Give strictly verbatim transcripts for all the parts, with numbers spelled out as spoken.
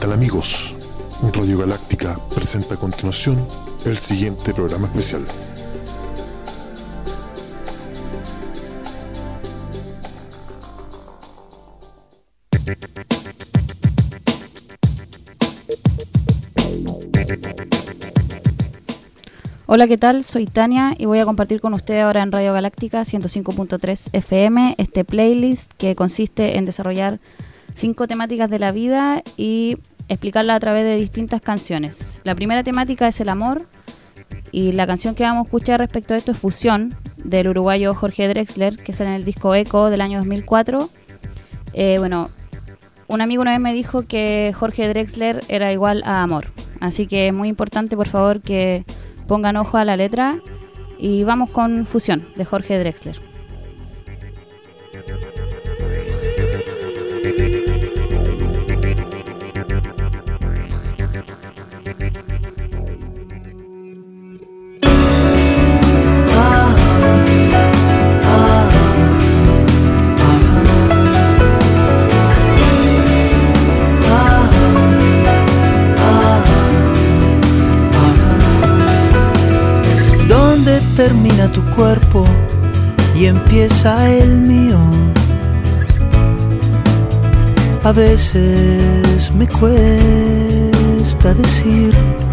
tal, amigos? Radio Galáctica presenta a continuación el siguiente programa especial. Hola, ¿qué tal? Soy Tania y voy a compartir con ustedes ahora en Radio Galáctica ciento cinco punto tres F M este playlist que consiste en desarrollar cinco temáticas de la vida y explicarla a través de distintas canciones. La primera temática es el amor y la canción que vamos a escuchar respecto a esto es Fusión, del uruguayo Jorge Drexler, que sale en el disco Eco del año dos mil cuatro. Eh, bueno, un amigo una vez me dijo que Jorge Drexler era igual a amor, así que es muy importante, por favor, que pongan ojo a la letra y vamos con Fusión de Jorge Drexler. Termina tu cuerpo y empieza el mío. A veces me cuesta decir.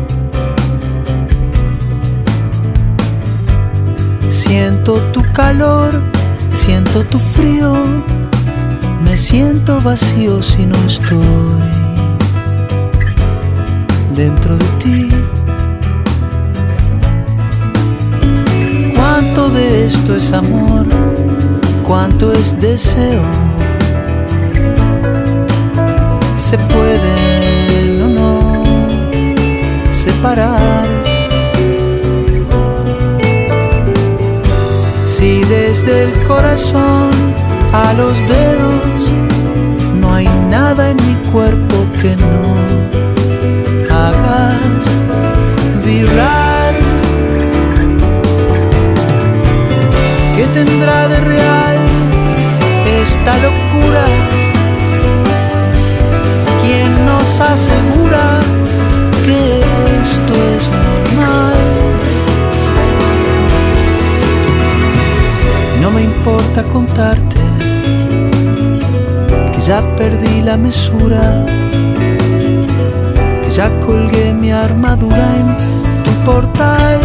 Siento tu calor, siento tu frío. Me siento vacío si no estoy dentro de ti. ¿Cuánto de esto es amor? ¿Cuánto es deseo? ¿Se pueden o no separar? Si desde el corazón a los dedos no hay nada en mi cuerpo que no hagas vibrar. ¿Qué tendrá de real esta locura? ¿Quién nos asegura que esto es normal? No me importa contarte que ya perdí la mesura, que ya colgué mi armadura en tu portal.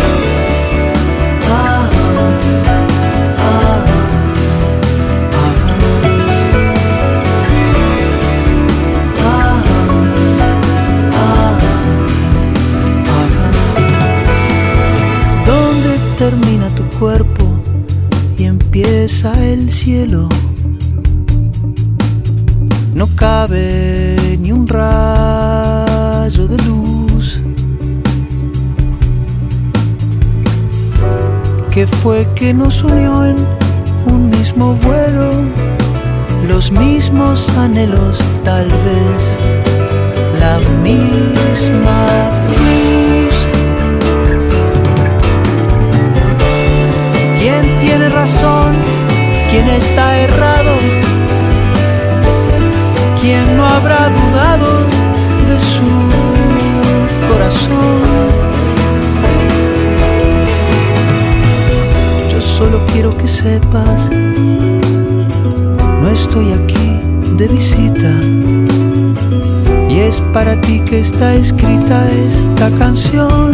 Termina tu cuerpo y empieza el cielo. No cabe ni un rayo de luz. ¿Qué fue que nos unió en un mismo vuelo? Los mismos anhelos, tal vez la misma cruz. ¿Quién tiene razón? ¿Quién está errado? ¿Quién no habrá dudado de su corazón? Yo solo quiero que sepas, no estoy aquí de visita, y es para ti que está escrita esta canción.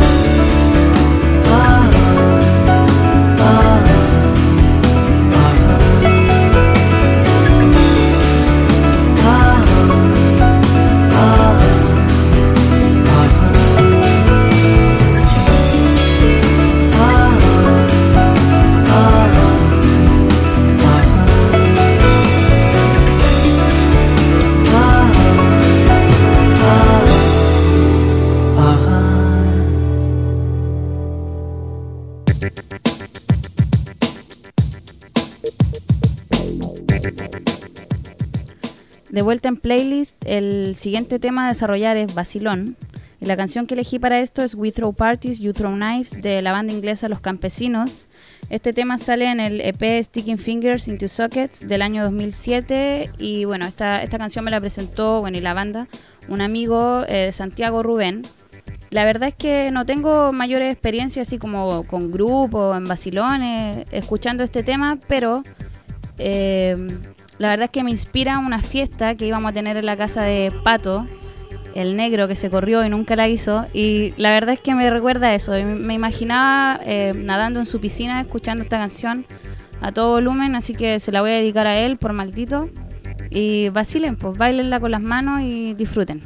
De vuelta en playlist, el siguiente tema a desarrollar es Vacilón. Y la canción que elegí para esto es We Throw Parties, You Throw Knives, de la banda inglesa Los Campesinos. Este tema sale en el E P Sticking Fingers into Sockets del año dos mil siete. Y bueno, esta, esta canción me la presentó, bueno, y la banda, un amigo eh, de Santiago, Rubén. La verdad es que no tengo mayores experiencias así como con grupos, en vacilones, escuchando este tema, pero eh, la verdad es que me inspira una fiesta que íbamos a tener en la casa de Pato, el negro que se corrió y nunca la hizo, y la verdad es que me recuerda a eso. Me imaginaba eh, nadando en su piscina escuchando esta canción a todo volumen, así que se la voy a dedicar a él por maldito. Y vacilen, pues bailenla con las manos y disfruten.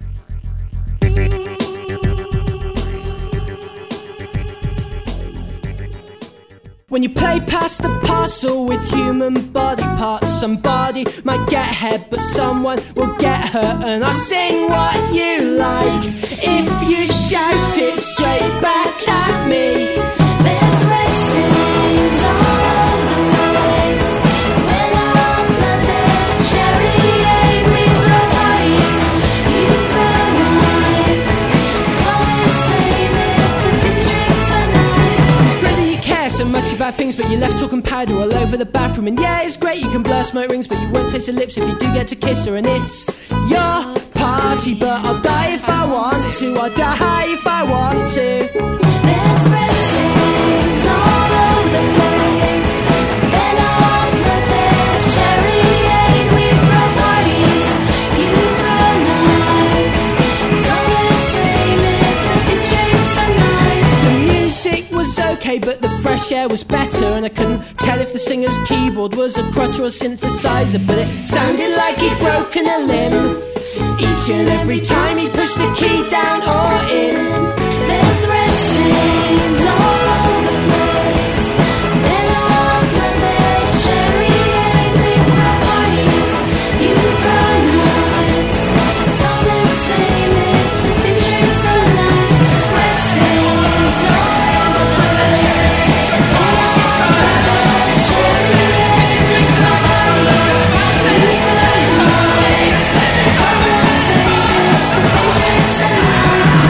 When you play past the parcel with human body parts, somebody might get head, but someone will get hurt. And I sing what you like if you shout it straight back at me. There's red stains all over the place. When I'm blooded cherry, we throw parties, you throw knives. It's all the same if the fizzy drinks are nice. It's great that you care so much about things, but you left talking powder all over the bathroom. And yeah, it's great you can blur smoke rings, but you won't taste her lips if you do get to kiss her. And it's your party, but I'll die if I want to. I'll die if I want to. There's red stains all over the place. Then I'm blooded cherry, we throw parties, you throw knives. It's all the same if the fizzy drinks are nice. The music was okay, but the fresh air was better. And I couldn't tell if the singer's keyboard was a crutch or a synthesizer, but it sounded like he'd broken a limb each and every time he pushed the key down or in. There's red stains all over the place. Then I'm blooded cherry, we throw parties, you throw knives. It's all the same if the fizzy drinks are nice. There's red stains all over the place. Then I'm blooded cherry, we throw parties, you throw knives. It's all the same if the fizzy drinks are nice.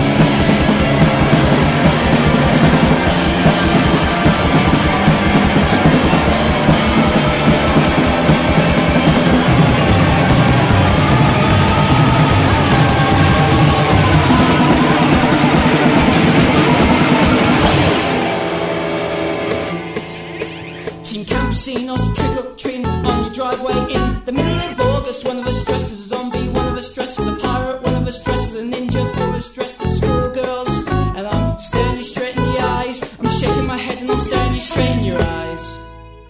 Team Campesinos, trick or treat on your driveway in the middle of August. One of us dressed as a zombie, one of us dressed as a pirate, one of us dressed as a ninja, four of us dressed as schoolgirls. And I'm staring you straight in the eyes. I'm shaking my head and I'm staring you straight in your eyes.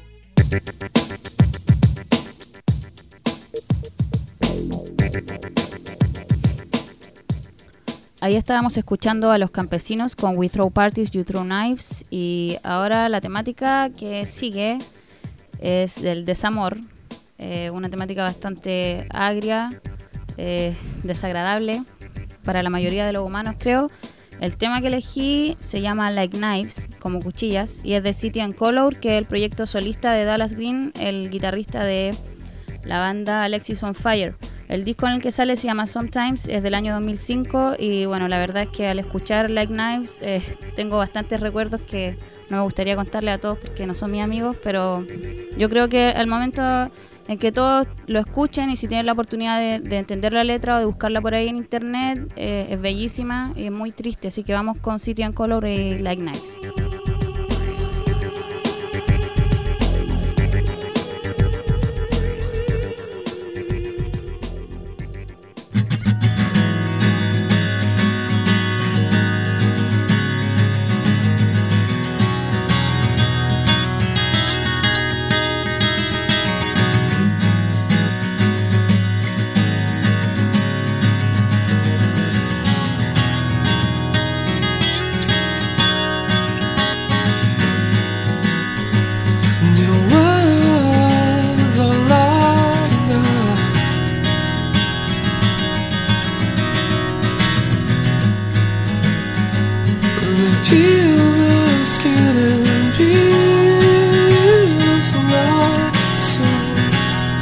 Ahí estábamos escuchando a Los Campesinos con We Throw Parties, You Throw Knives. Y ahora la temática que sigue es el desamor. Eh, una temática bastante agria, eh, desagradable para la mayoría de los humanos, creo. El tema que elegí se llama Like Knives, como cuchillas, y es de City and Color, que es el proyecto solista de Dallas Green, el guitarrista de la banda Alexis on Fire. El disco en el que sale se llama Sometimes, es del año dos mil cinco, y bueno, la verdad es que al escuchar Like Knives eh, tengo bastantes recuerdos que no me gustaría contarle a todos porque no son mis amigos, pero yo creo que al momento en que todos lo escuchen y si tienen la oportunidad de, de entender la letra o de buscarla por ahí en internet, eh, es bellísima y es muy triste, así que vamos con City and Color y Like Knives.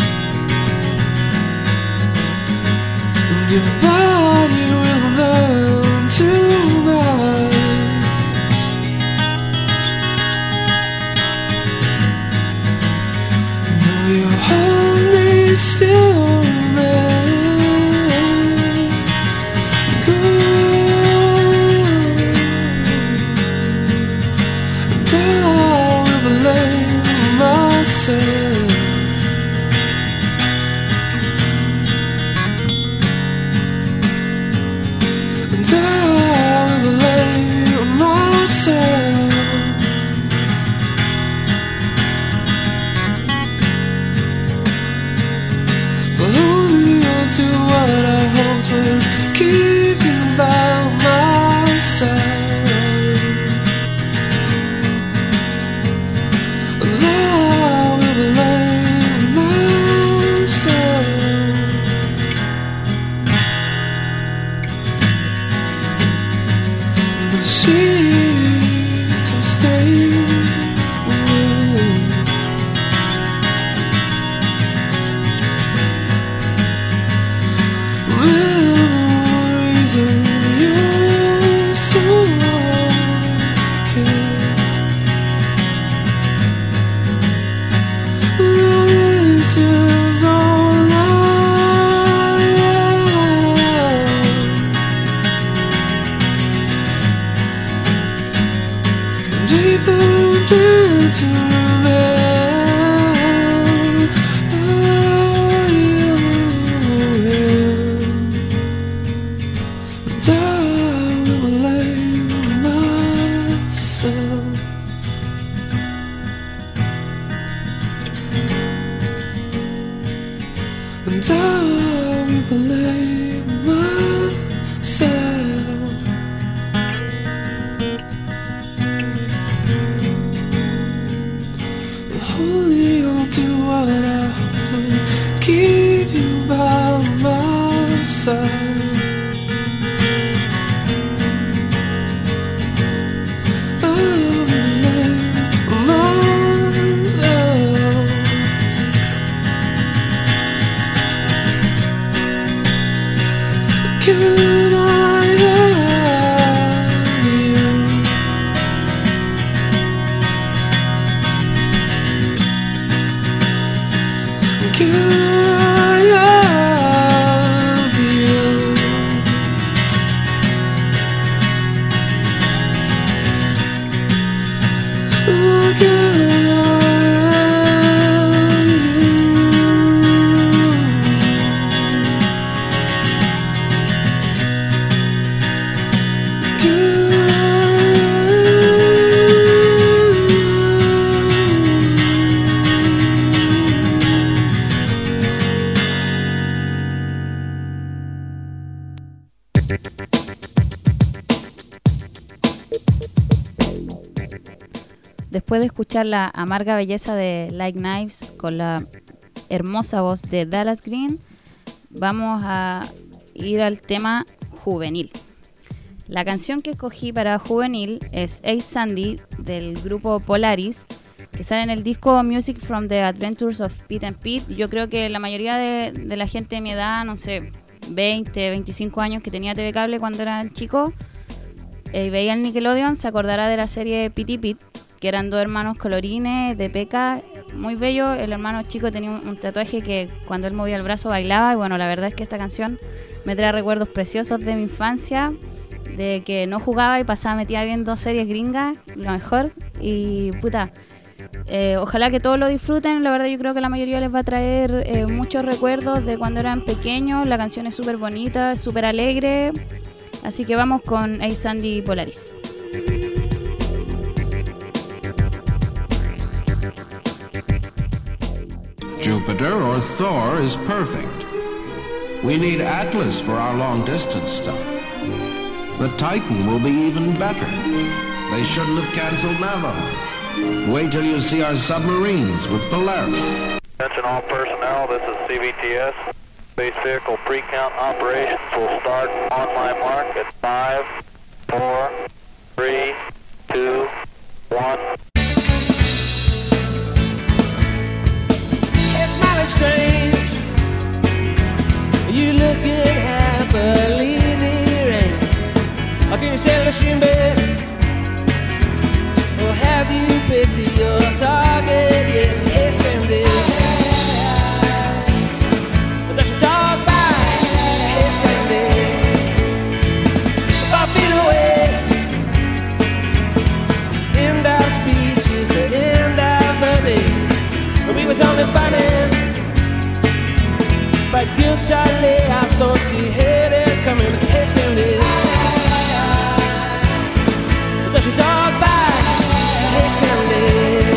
Your body will learn. deeper into man. Oh, you, and I will lay myself. And I will blame myself. Holding on to what I will keep you by my side. I will blame myself. Can I have you? Can I have you? Oh, can I have Después de escuchar la amarga belleza de Like Knives con la hermosa voz de Dallas Green, vamos a ir al tema juvenil. La canción que escogí para juvenil es Ace Sandy del grupo Polaris, que sale en el disco Music from the Adventures of Pete and Pete. Yo creo que la mayoría de, de la gente de mi edad, no sé, veinte, veinticinco años, que tenía T V Cable cuando eran chicos eh, y veía el Nickelodeon, se acordará de la serie Pete y Pete, que eran dos hermanos colorines de peca, muy bello. El hermano chico tenía un, un tatuaje que cuando él movía el brazo bailaba, y bueno, la verdad es que esta canción me trae recuerdos preciosos de mi infancia, de que no jugaba y pasaba metida viendo series gringas, lo mejor. Y puta, eh, ojalá que todos lo disfruten. La verdad yo creo que la mayoría les va a traer eh, muchos recuerdos de cuando eran pequeños. La canción es súper bonita, es súper alegre, así que vamos con Ace Sandy y Polaris. Jupiter or Thor is perfect. We need Atlas for our long-distance stuff. The Titan will be even better. They shouldn't have canceled Navajo. Wait till you see our submarines with Polaris. Attention all personnel, this is C V T S. Space vehicle pre-count operations will start on my mark at five, four, three, two, one. Strange, you looking happily there, or can you sail the Shinbei? Or have you picked your target yet? Yes, and this. But does she talk by? Yes, and this. Five feet away. End of speech is the end of the day. We was only fighting. But good Charlie, I thought you had it coming, isn't it? Does she talk back, isn't it?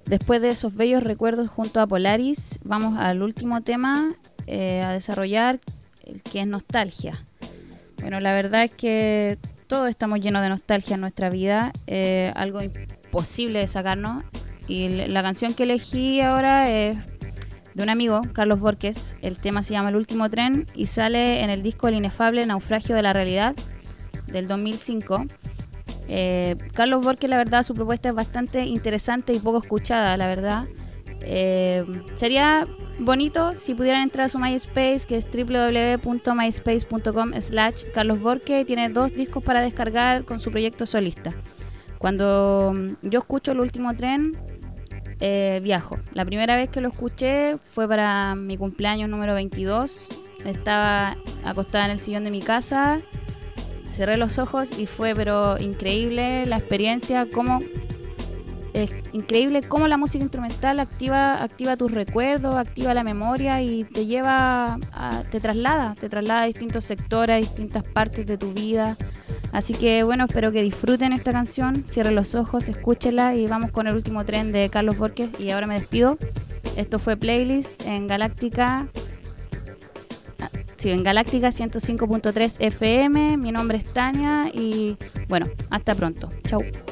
Después de esos bellos recuerdos junto a Polaris, vamos al último tema eh, a desarrollar, el que es nostalgia. Bueno, la verdad es que todos estamos llenos de nostalgia en nuestra vida, eh, algo imposible de sacarnos. Y l- la canción que elegí ahora es de un amigo, Carlos Borges. El tema se llama El último tren y sale en el disco El inefable naufragio de la realidad del dos mil cinco. Eh, Carlos Borges, la verdad, su propuesta es bastante interesante y poco escuchada, la verdad. Eh, sería bonito si pudieran entrar a su MySpace, que es doble u doble u doble u punto myspace punto com slash Carlos Borges. Tiene dos discos para descargar con su proyecto solista. Cuando yo escucho El último tren, eh, viajo. La primera vez que lo escuché fue para mi cumpleaños número veintidós. Estaba acostada en el sillón de mi casa, cerré los ojos y fue pero increíble la experiencia, cómo es increíble cómo la música instrumental activa activa tus recuerdos, activa la memoria y te lleva a, te traslada, te traslada a distintos sectores, a distintas partes de tu vida. Así que bueno, espero que disfruten esta canción, cierren los ojos, escúchenla y vamos con El último tren de Carlos Borges. Y ahora me despido. Esto fue Playlist en Galáctica. Sí, en Galáctica ciento cinco punto tres F M. Mi nombre es Tania y bueno, hasta pronto. Chau.